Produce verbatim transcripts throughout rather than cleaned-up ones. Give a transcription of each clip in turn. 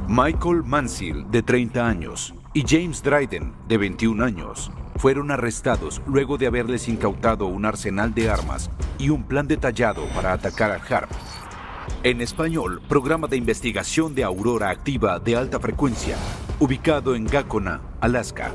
Michael Mansell, de treinta años, y James Dryden, de veintiún años, fueron arrestados luego de haberles incautado un arsenal de armas y un plan detallado para atacar a HAARP. En español, Programa de Investigación de Aurora Activa de Alta Frecuencia, ubicado en Gacona, Alaska.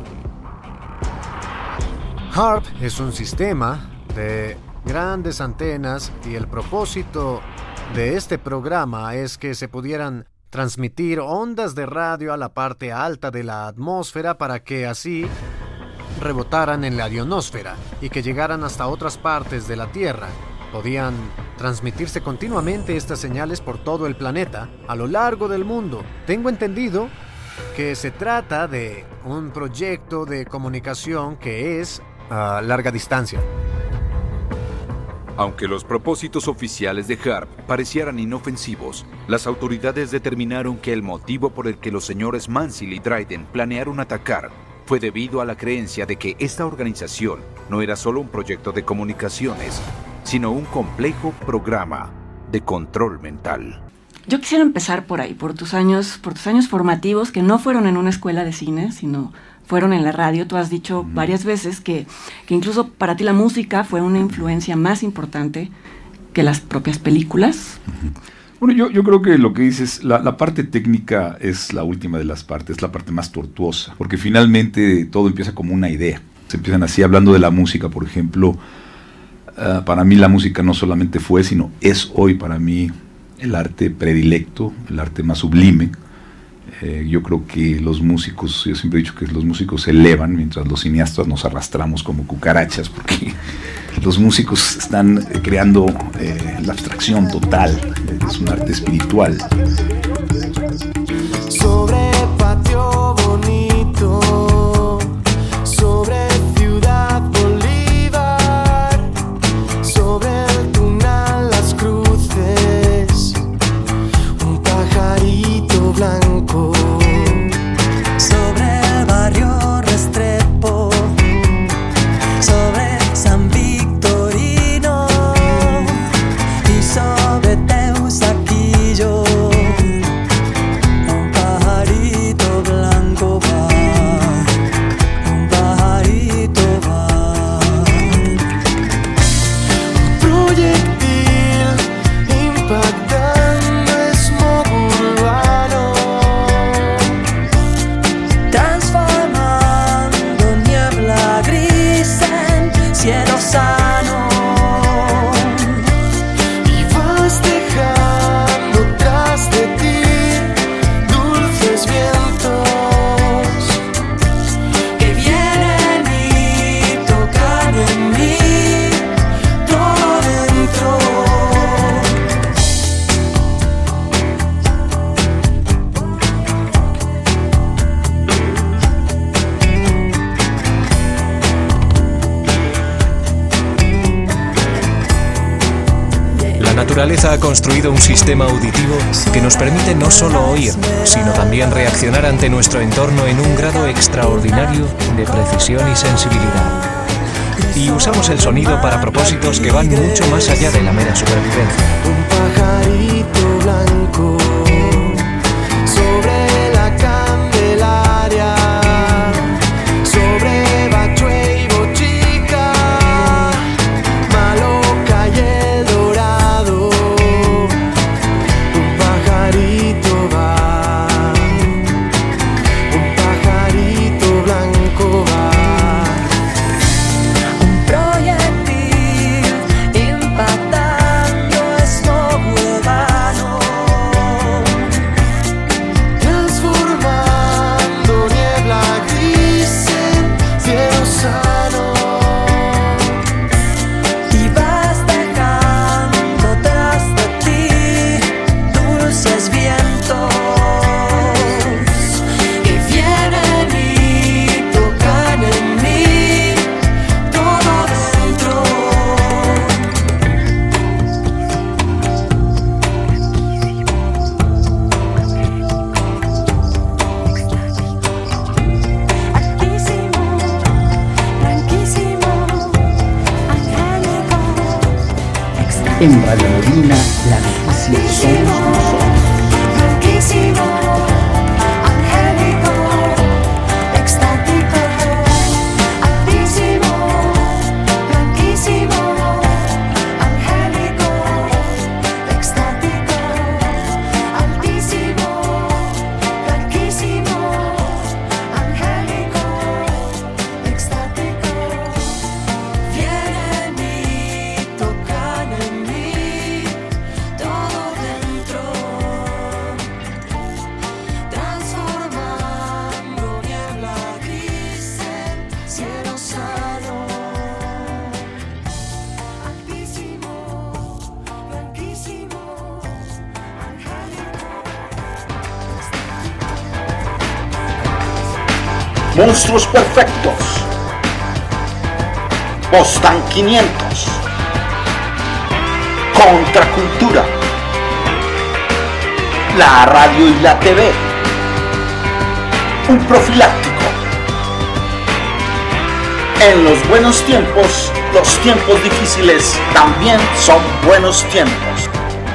HAARP es un sistema de grandes antenas y el propósito de este programa es que se pudieran transmitir ondas de radio a la parte alta de la atmósfera para que así rebotaran en la ionosfera y que llegaran hasta otras partes de la Tierra. Podían transmitirse continuamente estas señales por todo el planeta, a lo largo del mundo. Tengo entendido que se trata de un proyecto de comunicación que es a larga distancia. Aunque los propósitos oficiales de HAARP parecieran inofensivos, las autoridades determinaron que el motivo por el que los señores Mansell y Dryden planearon atacar fue debido a la creencia de que esta organización no era solo un proyecto de comunicaciones, sino un complejo programa de control mental. Yo quisiera empezar por ahí, por tus años, por tus años formativos, que no fueron en una escuela de cine, sino fueron en la radio. Tú has dicho mm. varias veces que, que incluso para ti la música fue una influencia más importante que las propias películas. Bueno, yo, yo creo que lo que dices, la, la parte técnica es la última de las partes, es la parte más tortuosa, porque finalmente todo empieza como una idea. Se empiezan así, hablando de la música, por ejemplo, uh, para mí la música no solamente fue, sino es hoy para mí el arte predilecto, el arte más sublime. Eh, yo creo que los músicos, yo siempre he dicho que los músicos se elevan mientras los cineastas nos arrastramos como cucarachas, porque los músicos están eh, creando eh, la abstracción total, eh, es un arte espiritual. Sobre patio bonito, sobre Ciudad Bolívar, sobre el Tunal Las Cruces, un pajarito blanco. Sobre el barrio Restrepo, sobre San Victorino y sobre Teusaquillo, un pajarito blanco va, un pajarito va. Un proyectil impactando smog urbano, transformando niebla gris en cielo sano. y vas dejando tras de ti dulces vientos Que vienen y tocan en mí todo dentro. La naturaleza ha construido un sistema auditivo que nos permite no solo oír, sino también reaccionar ante nuestro entorno en un grado extraordinario de precisión y sensibilidad. Y usamos el sonido para propósitos que van mucho más allá de la mera supervivencia. un pajarito blanco sobre la Candelaria, sobre Bachué y Bochica, Maloca y El Dorado, un pajarito va, un pajarito blanco va. Un proyectil impactando smog urbano, Transformando niebla gris en cielo sano. y vas dejando tras de ti dulces vientos que vienen y tocan en mí todo dentro. Altísimo, blanquísimo, angélico, extraño. En Radio Molina, la noticia somos nosotros. Blanquísimo, Monstruos Perfectos, Postan quinientos, Contracultura, la radio y la T V, un profiláctico. En los buenos tiempos, los tiempos difíciles también son buenos tiempos.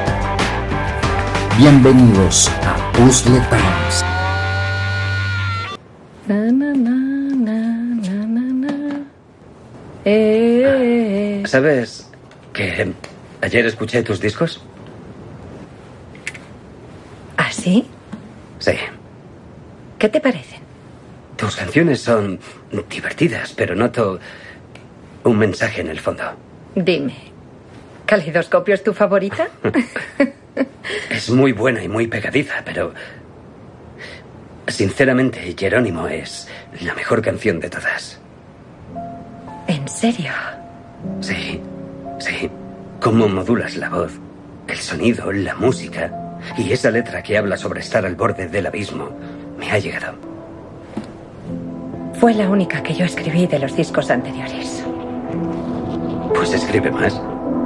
Bienvenidos a Puzzle Times. Na, na, na, na, na, na, na. Eh. ¿Sabes que ayer escuché tus discos? ¿Ah, sí? Sí. ¿Qué te parecen? Tus canciones son divertidas, pero noto un mensaje en el fondo. Dime, ¿Calidoscopio es tu favorita? Es muy buena y muy pegadiza, pero sinceramente Jerónimo es la mejor canción de todas. ¿En serio? Sí, sí. Cómo modulas la voz, el sonido, la música y esa letra que habla sobre estar al borde del abismo me ha llegado. Fue la única que yo escribí de los discos anteriores. Pues escribe más.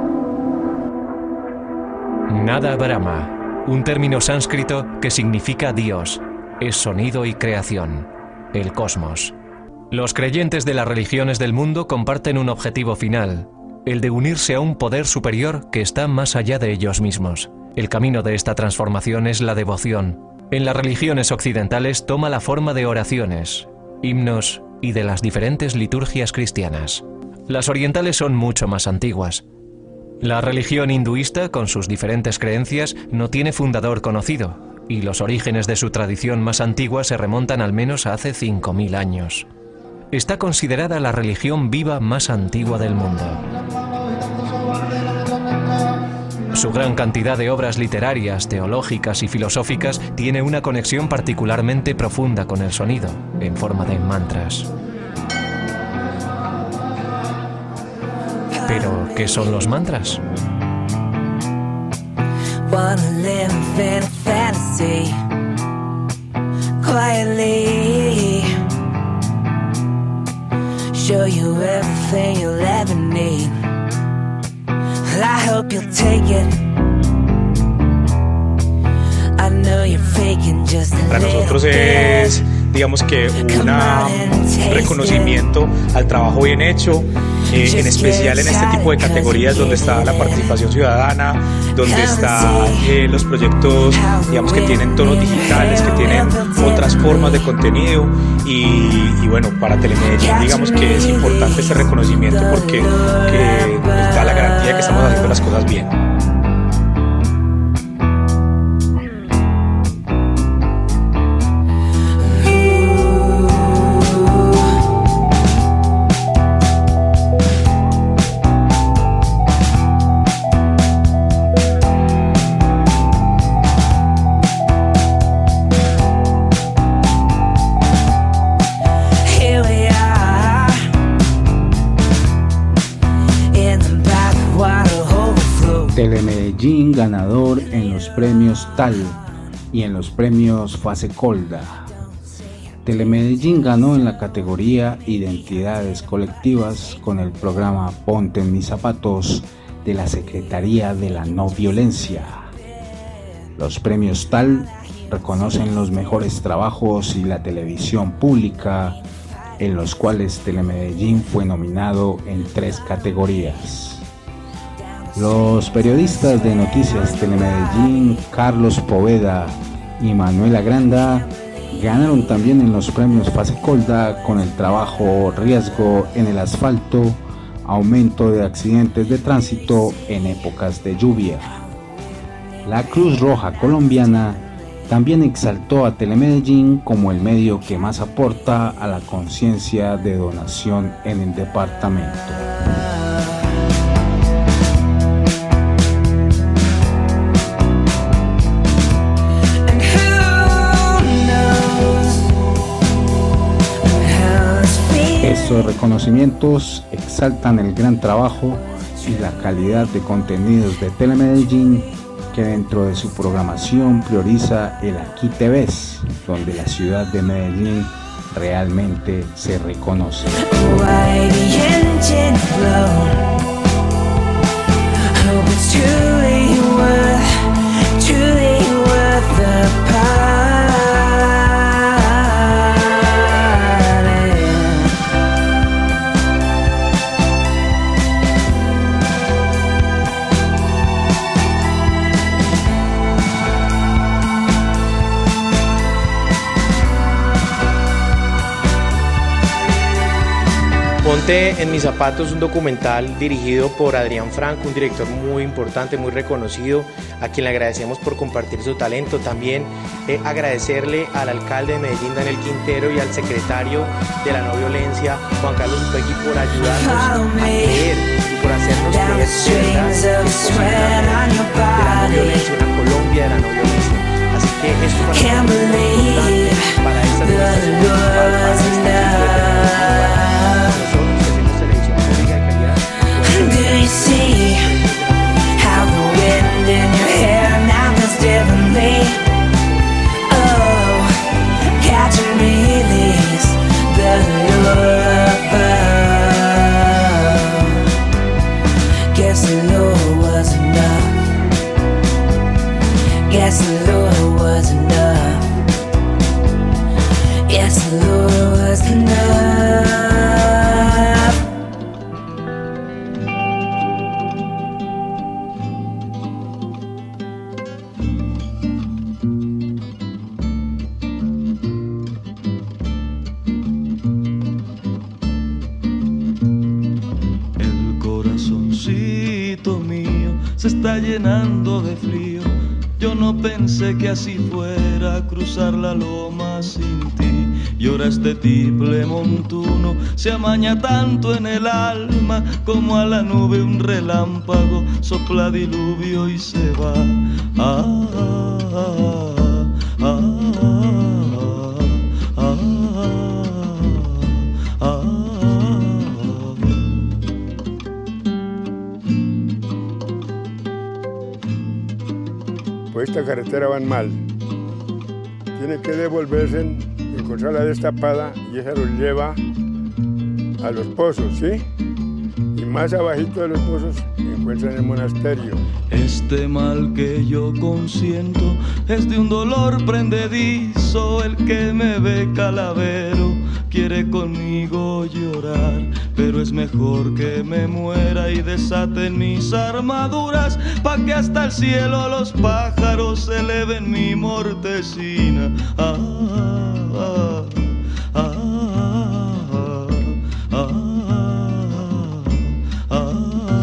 Nada Brahma, un término sánscrito que significa Dios, es sonido y creación, el cosmos. Los creyentes de las religiones del mundo comparten un objetivo final, el de unirse a un poder superior que está más allá de ellos mismos. El camino de esta transformación es la devoción. En las religiones occidentales toma la forma de oraciones, himnos y de las diferentes liturgias cristianas. Las orientales son mucho más antiguas. La religión hinduista, con sus diferentes creencias, no tiene fundador conocido, y los orígenes de su tradición más antigua se remontan al menos a hace cinco mil años. Está considerada la religión viva más antigua del mundo. Su gran cantidad de obras literarias, teológicas y filosóficas tiene una conexión particularmente profunda con el sonido, en forma de mantras. Pero, ¿qué son los mantras? Wanna live in a fantasy quietly, show you everything you'll ever need. I hope you'll take it. I know you're faking just a Para nosotros es, digamos que un reconocimiento al trabajo bien hecho, eh, en especial en este tipo de categorías donde está la participación ciudadana, donde están eh, los proyectos, digamos que tienen tonos digitales, que tienen otras formas de contenido y, y bueno, para Telemedellín digamos que es importante este reconocimiento porque que nos da la garantía de que estamos haciendo las cosas bien. Telemedellín ganador en los premios Tal y en los premios Fasecolda. Telemedellín ganó en la categoría Identidades Colectivas con el programa Ponte en mis zapatos de la Secretaría de la No Violencia. Los premios Tal reconocen los mejores trabajos y la televisión pública, en los cuales Telemedellín fue nominado en tres categorías. Los periodistas de Noticias Telemedellín, Carlos Poveda y Manuela Granda, ganaron también en los premios Fasecolda con el trabajo Riesgo en el asfalto, aumento de accidentes de tránsito en épocas de lluvia. La Cruz Roja Colombiana también exaltó a Telemedellín como el medio que más aporta a la conciencia de donación en el departamento. Estos reconocimientos exaltan el gran trabajo y la calidad de contenidos de Telemedellín, que dentro de su programación prioriza el Aquí Te Ves, donde la ciudad de Medellín realmente se reconoce. Why the engine blow? Hope it's truly worth, truly worth the party. Ponte en mis zapatos, un documental dirigido por Adrián Franco, un director muy importante, muy reconocido, a quien le agradecemos por compartir su talento. También eh, agradecerle al alcalde de Medellín, Daniel Quintero, y al secretario de la no violencia, Juan Carlos Upegui, por ayudarnos a creer y por hacernos creer de verdad de la no violencia, una Colombia de la no violencia. Así que esto para nosotros es muy importante para esta administración municipal, para este tipo de tecnología. Do you see how the wind in your hair now feels differently? Oh, catch and release the lure above. Guess the lure was enough. Guess the lure was enough. Yes, the lure was enough. Se está llenando de frío. Yo no pensé que así fuera a cruzar la loma sin ti. Y ahora este tiple montuno se amaña tanto en el alma, como a la nube un relámpago sopla diluvio y se va. Ah, ah, ah, ah, ah, ah, ah. Pues esta carretera van mal. Tiene que devolverse, encontrarla destapada y esa los lleva a los pozos, ¿sí? Y más abajito de los pozos encuentran el monasterio. Este mal que yo consiento es de un dolor prendedizo. El que me ve calavero quiere conmigo llorar, pero es mejor que me muera y desaten mis armaduras, pa' que hasta el cielo los pájaros eleven mi mortecina. Ah, ah, ah, ah, ah, ah, ah.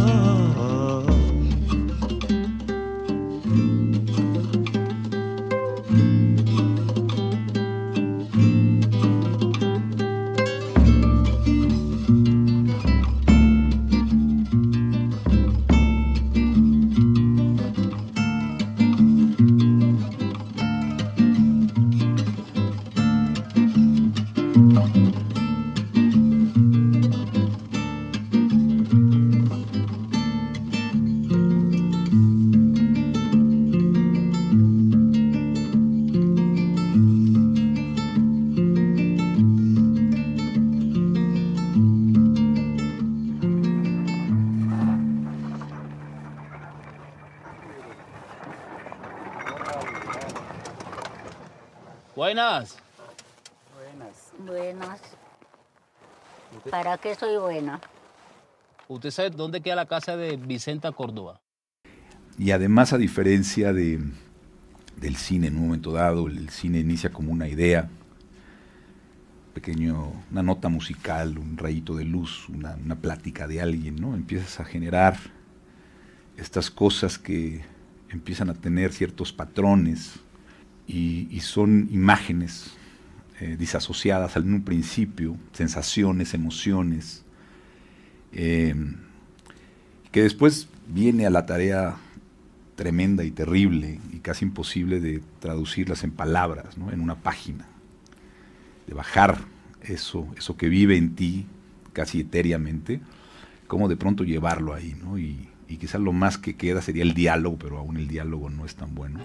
Buenas. Buenas. Buenas. ¿Para qué soy buena? ¿Usted sabe dónde queda la casa de Vicenta Córdoba? Y además, a diferencia de, del cine en un momento dado, el cine inicia como una idea, pequeño, una nota musical, un rayito de luz, una, una plática de alguien, ¿no? Empiezas a generar estas cosas que empiezan a tener ciertos patrones y, y son imágenes eh, disasociadas en un principio, sensaciones, emociones, eh, que después viene a la tarea tremenda y terrible y casi imposible de traducirlas en palabras, ¿no? En una página, de bajar eso, eso que vive en ti casi etéreamente, cómo de pronto llevarlo ahí, ¿no? Y, y quizás lo más que queda sería el diálogo, pero aún el diálogo no es tan bueno.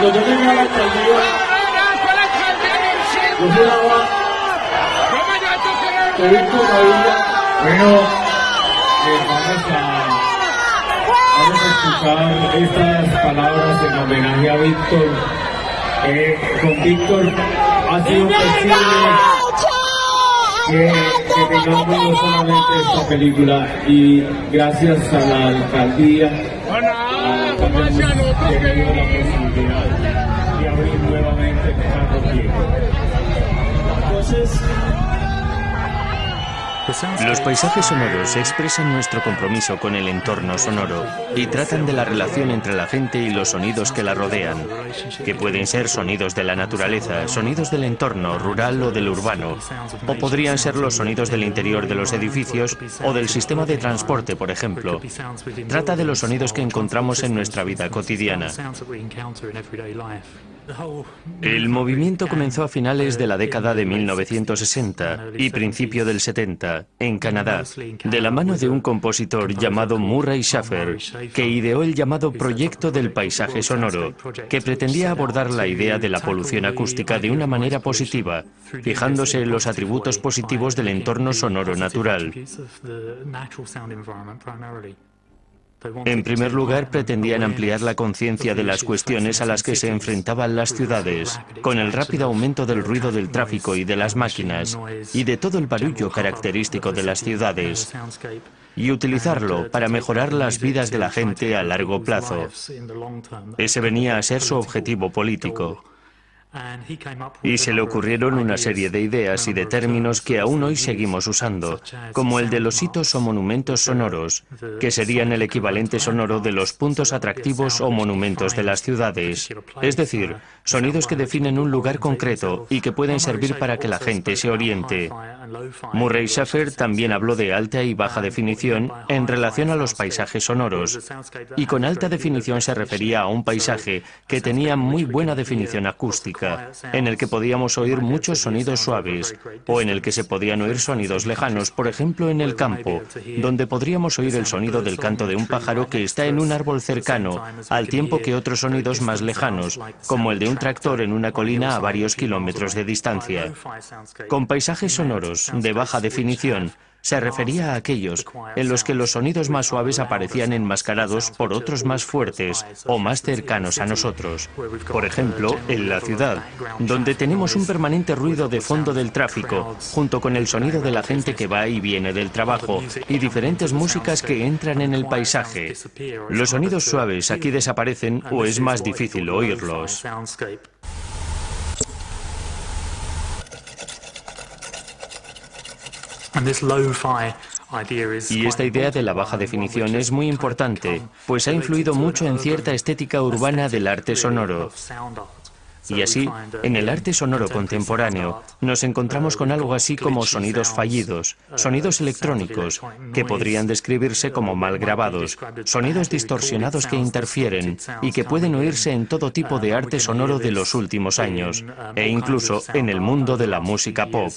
cuando yo llegué a la alcaldía, yo juraba que Víctor Gaviria, bueno, eh, vamos a, vamos a escuchar estas palabras en homenaje a Víctor. Eh, con Víctor ha sido posible que, que tengamos no solamente esta película, y gracias a la alcaldía, a la hemos tenido la posibilidad de abrir nuevamente Carlos Diego. Entonces, los paisajes sonoros expresan nuestro compromiso con el entorno sonoro y tratan de la relación entre la gente y los sonidos que la rodean, que pueden ser sonidos de la naturaleza, sonidos del entorno rural o del urbano, o podrían ser los sonidos del interior de los edificios o del sistema de transporte, por ejemplo. Trata de los sonidos que encontramos en nuestra vida cotidiana. El movimiento comenzó a finales de la década de mil novecientos sesenta y principio del setenta, en Canadá, de la mano de un compositor llamado Murray Schafer, que ideó el llamado Proyecto del Paisaje Sonoro, que pretendía abordar la idea de la polución acústica de una manera positiva, fijándose en los atributos positivos del entorno sonoro natural. En primer lugar, pretendían ampliar la conciencia de las cuestiones a las que se enfrentaban las ciudades, con el rápido aumento del ruido del tráfico y de las máquinas, y de todo el barullo característico de las ciudades, y utilizarlo para mejorar las vidas de la gente a largo plazo. Ese venía a ser su objetivo político. Y se le ocurrieron una serie de ideas y de términos que aún hoy seguimos usando, como el de los hitos o monumentos sonoros, que serían el equivalente sonoro de los puntos atractivos o monumentos de las ciudades, es decir, sonidos que definen un lugar concreto y que pueden servir para que la gente se oriente. Murray Schafer también habló de alta y baja definición en relación a los paisajes sonoros, y con alta definición se refería a un paisaje que tenía muy buena definición acústica, en el que podíamos oír muchos sonidos suaves, o en el que se podían oír sonidos lejanos, por ejemplo en el campo, donde podríamos oír el sonido del canto de un pájaro que está en un árbol cercano, al tiempo que otros sonidos más lejanos, como el de un tractor en una colina a varios kilómetros de distancia. Con paisajes sonoros de baja definición, se refería a aquellos en los que los sonidos más suaves aparecían enmascarados por otros más fuertes o más cercanos a nosotros. Por ejemplo, en la ciudad, donde tenemos un permanente ruido de fondo del tráfico, junto con el sonido de la gente que va y viene del trabajo, y diferentes músicas que entran en el paisaje. Los sonidos suaves aquí desaparecen o es más difícil oírlos. Y esta idea de la baja definición es muy importante, pues ha influido mucho en cierta estética urbana del arte sonoro. Y así, en el arte sonoro contemporáneo, nos encontramos con algo así como sonidos fallidos, sonidos electrónicos, que podrían describirse como mal grabados, sonidos distorsionados que interfieren y que pueden oírse en todo tipo de arte sonoro de los últimos años, e incluso en el mundo de la música pop.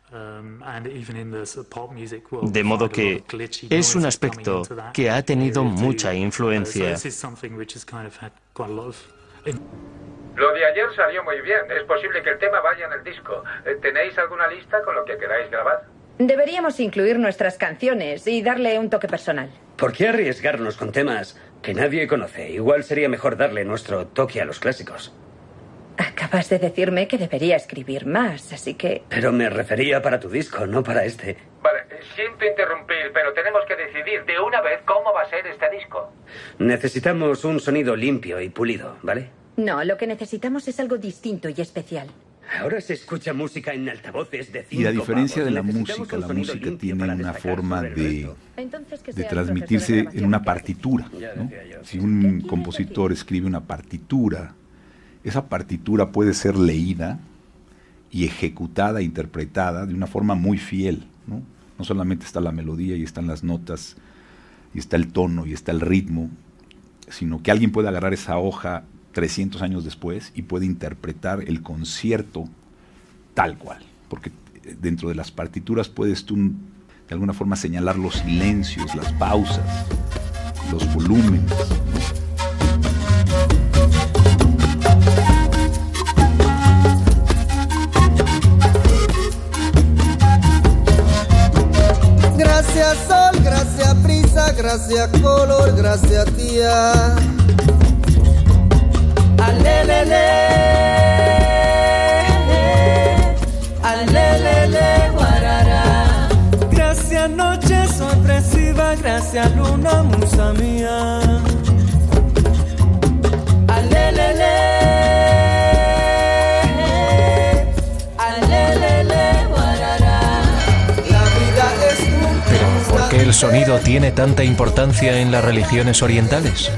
De modo que es un aspecto que ha tenido mucha influencia. Lo de ayer salió muy bien. Es posible que el tema vaya en el disco. ¿Tenéis alguna lista con lo que queráis grabar? Deberíamos incluir nuestras canciones y darle un toque personal. ¿Por qué arriesgarnos con temas que nadie conoce? Igual sería mejor darle nuestro toque a los clásicos. Acabas de decirme que debería escribir más, así que... Pero me refería para tu disco, no para este. Vale, siento interrumpir, pero tenemos que decidir de una vez cómo va a ser este disco. Necesitamos un sonido limpio y pulido, ¿vale? No, lo que necesitamos es algo distinto y especial. Ahora se escucha música en altavoces de cinco Y a diferencia pavos. de la Necesitamos música, un la sonido música limpio tiene para una destacar forma sobre el de, resto. Entonces, que de sea transmitirse el en una partitura, ¿no? Si un compositor escribe una partitura, esa partitura puede ser leída y ejecutada, interpretada de una forma muy fiel, ¿no? No solamente está la melodía y están las notas, y está el tono y está el ritmo, sino que alguien puede agarrar esa hoja trescientos años después y puede interpretar el concierto tal cual, porque dentro de las partituras puedes tú de alguna forma señalar los silencios, las pausas, los volúmenes, ¿no? gracias color, gracias tía. Alelele, alelele, guarara. Gracias noche sorpresiva, gracias luna, musa mía. Alelele, alelele, guarara. La vida es un... Pero ¿por qué el sonido tiene tanta importancia en las religiones orientales?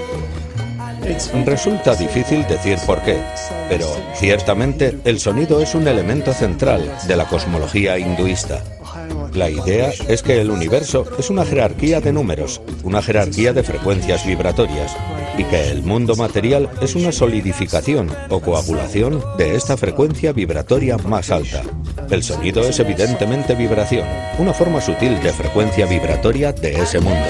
Resulta difícil decir por qué, pero ciertamente el sonido es un elemento central de la cosmología hinduista. La idea es que el universo es una jerarquía de números, una jerarquía de frecuencias vibratorias, y que el mundo material es una solidificación o coagulación de esta frecuencia vibratoria más alta. El sonido es evidentemente vibración, una forma sutil de frecuencia vibratoria de ese mundo.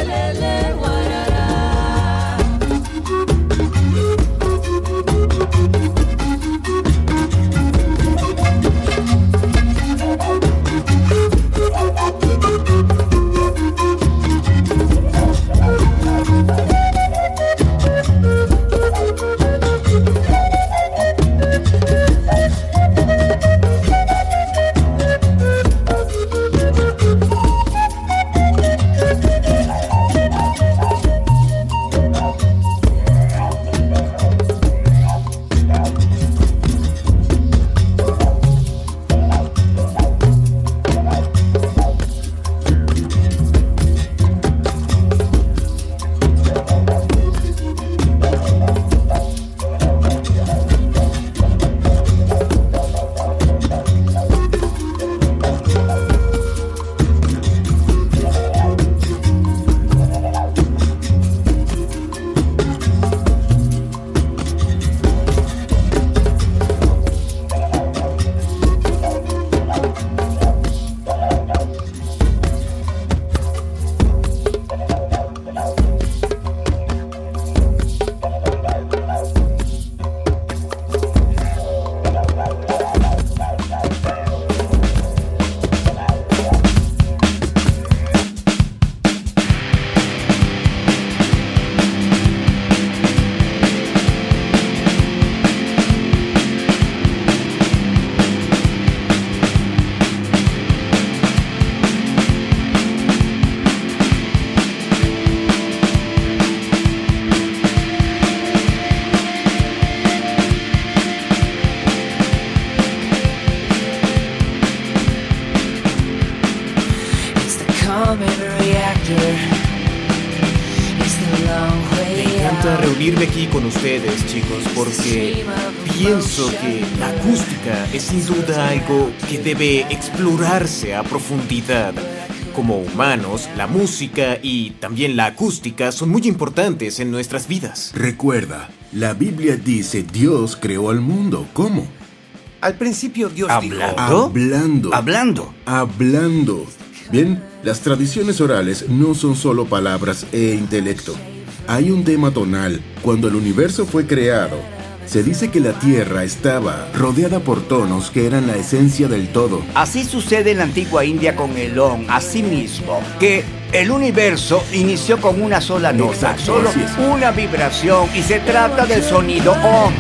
Reunirme aquí con ustedes, chicos, porque pienso que la acústica es sin duda algo que debe explorarse a profundidad. Como humanos, la música y también la acústica son muy importantes en nuestras vidas. Recuerda, la Biblia dice Dios creó al mundo. ¿Cómo? Al principio Dios ¿Hablando? dijo... Hablando. Hablando. Hablando. Bien, las tradiciones orales no son solo palabras e intelecto. Hay un tema tonal. Cuando el universo fue creado, se dice que la Tierra estaba rodeada por tonos que eran la esencia del todo. Así sucede en la antigua India con el Om, así mismo, que el universo inició con una sola nota, Exacto, solo así es. una vibración, y se trata del sonido Om.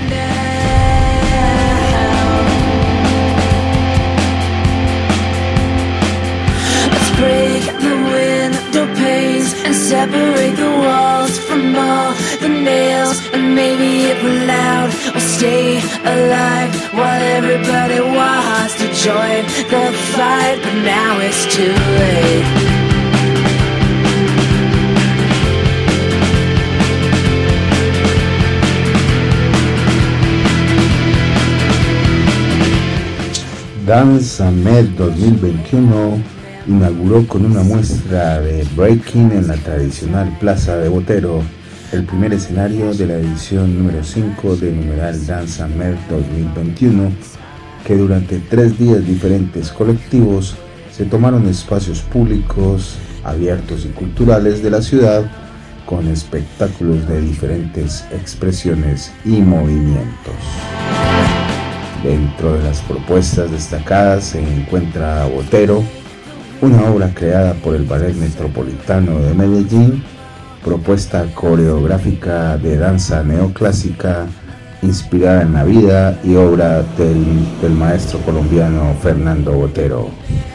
And separate the walls from all the nails. And maybe it will loud or stay alive while everybody wants to join the fight. But now it's too late. Danza Med dos mil veintiuno inauguró con una muestra de breaking en la tradicional Plaza de Botero, el primer escenario de la edición número cinco de numeral Danza Med dos mil veintiuno, que durante tres días diferentes colectivos se tomaron espacios públicos, abiertos y culturales de la ciudad, con espectáculos de diferentes expresiones y movimientos. Dentro de las propuestas destacadas se encuentra Botero, una obra creada por el Ballet Metropolitano de Medellín, propuesta coreográfica de danza neoclásica inspirada en la vida y obra del, del maestro colombiano Fernando Botero.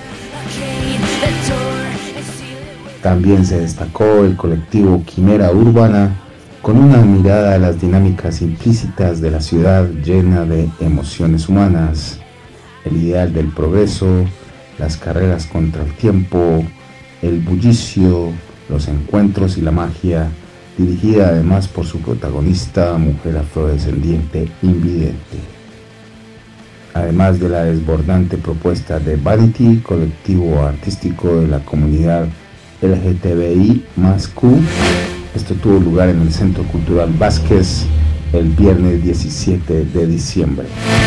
También se destacó el colectivo Quimera Urbana, con una mirada a las dinámicas implícitas de la ciudad llena de emociones humanas, el ideal del progreso, las carreras contra el tiempo, el bullicio, los encuentros y la magia, dirigida además por su protagonista, mujer afrodescendiente invidente. Además de la desbordante propuesta de Vanity, colectivo artístico de la comunidad L G T B I más Q, esto tuvo lugar en el Centro Cultural Vázquez el viernes diecisiete de diciembre.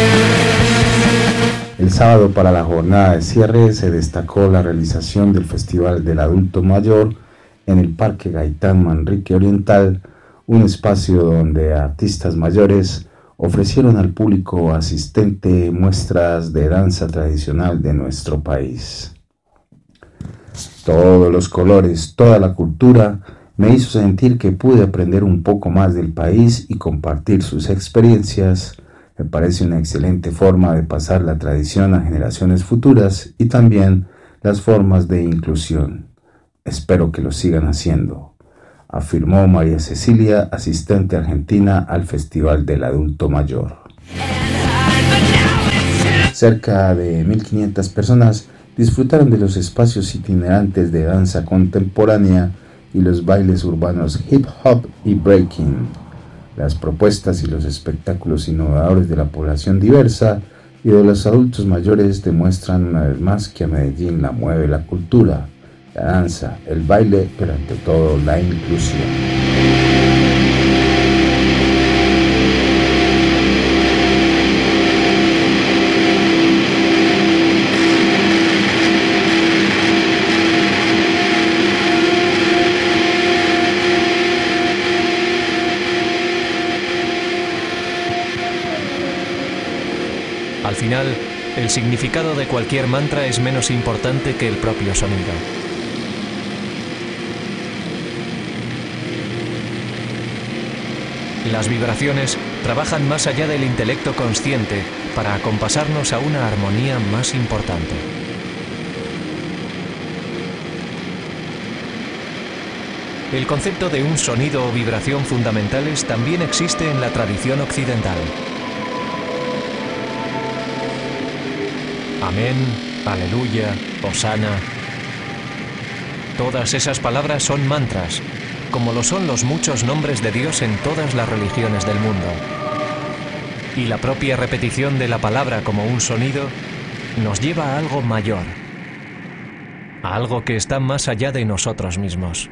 El sábado, para la jornada de cierre, se destacó la realización del Festival del Adulto Mayor en el Parque Gaitán Manrique Oriental, un espacio donde artistas mayores ofrecieron al público asistente muestras de danza tradicional de nuestro país. Todos los colores, toda la cultura me hizo sentir que pude aprender un poco más del país y compartir sus experiencias. Me parece una excelente forma de pasar la tradición a generaciones futuras y también las formas de inclusión. Espero que lo sigan haciendo, afirmó María Cecilia, asistente argentina al Festival del Adulto Mayor. Cerca de mil quinientas personas disfrutaron de los espacios itinerantes de danza contemporánea y los bailes urbanos hip hop y breaking. Las propuestas y los espectáculos innovadores de la población diversa y de los adultos mayores demuestran una vez más que a Medellín la mueve la cultura, la danza, el baile, pero ante todo la inclusión. Al final, el significado de cualquier mantra es menos importante que el propio sonido. Las vibraciones trabajan más allá del intelecto consciente para acompasarnos a una armonía más importante. El concepto de un sonido o vibración fundamentales también existe en la tradición occidental. Amén, aleluya, hosana. Todas esas palabras son mantras, como lo son los muchos nombres de Dios en todas las religiones del mundo. Y la propia repetición de la palabra como un sonido nos lleva a algo mayor, a algo que está más allá de nosotros mismos.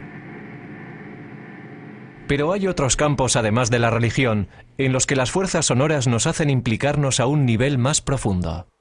Pero hay otros campos, además de la religión, en los que las fuerzas sonoras nos hacen implicarnos a un nivel más profundo.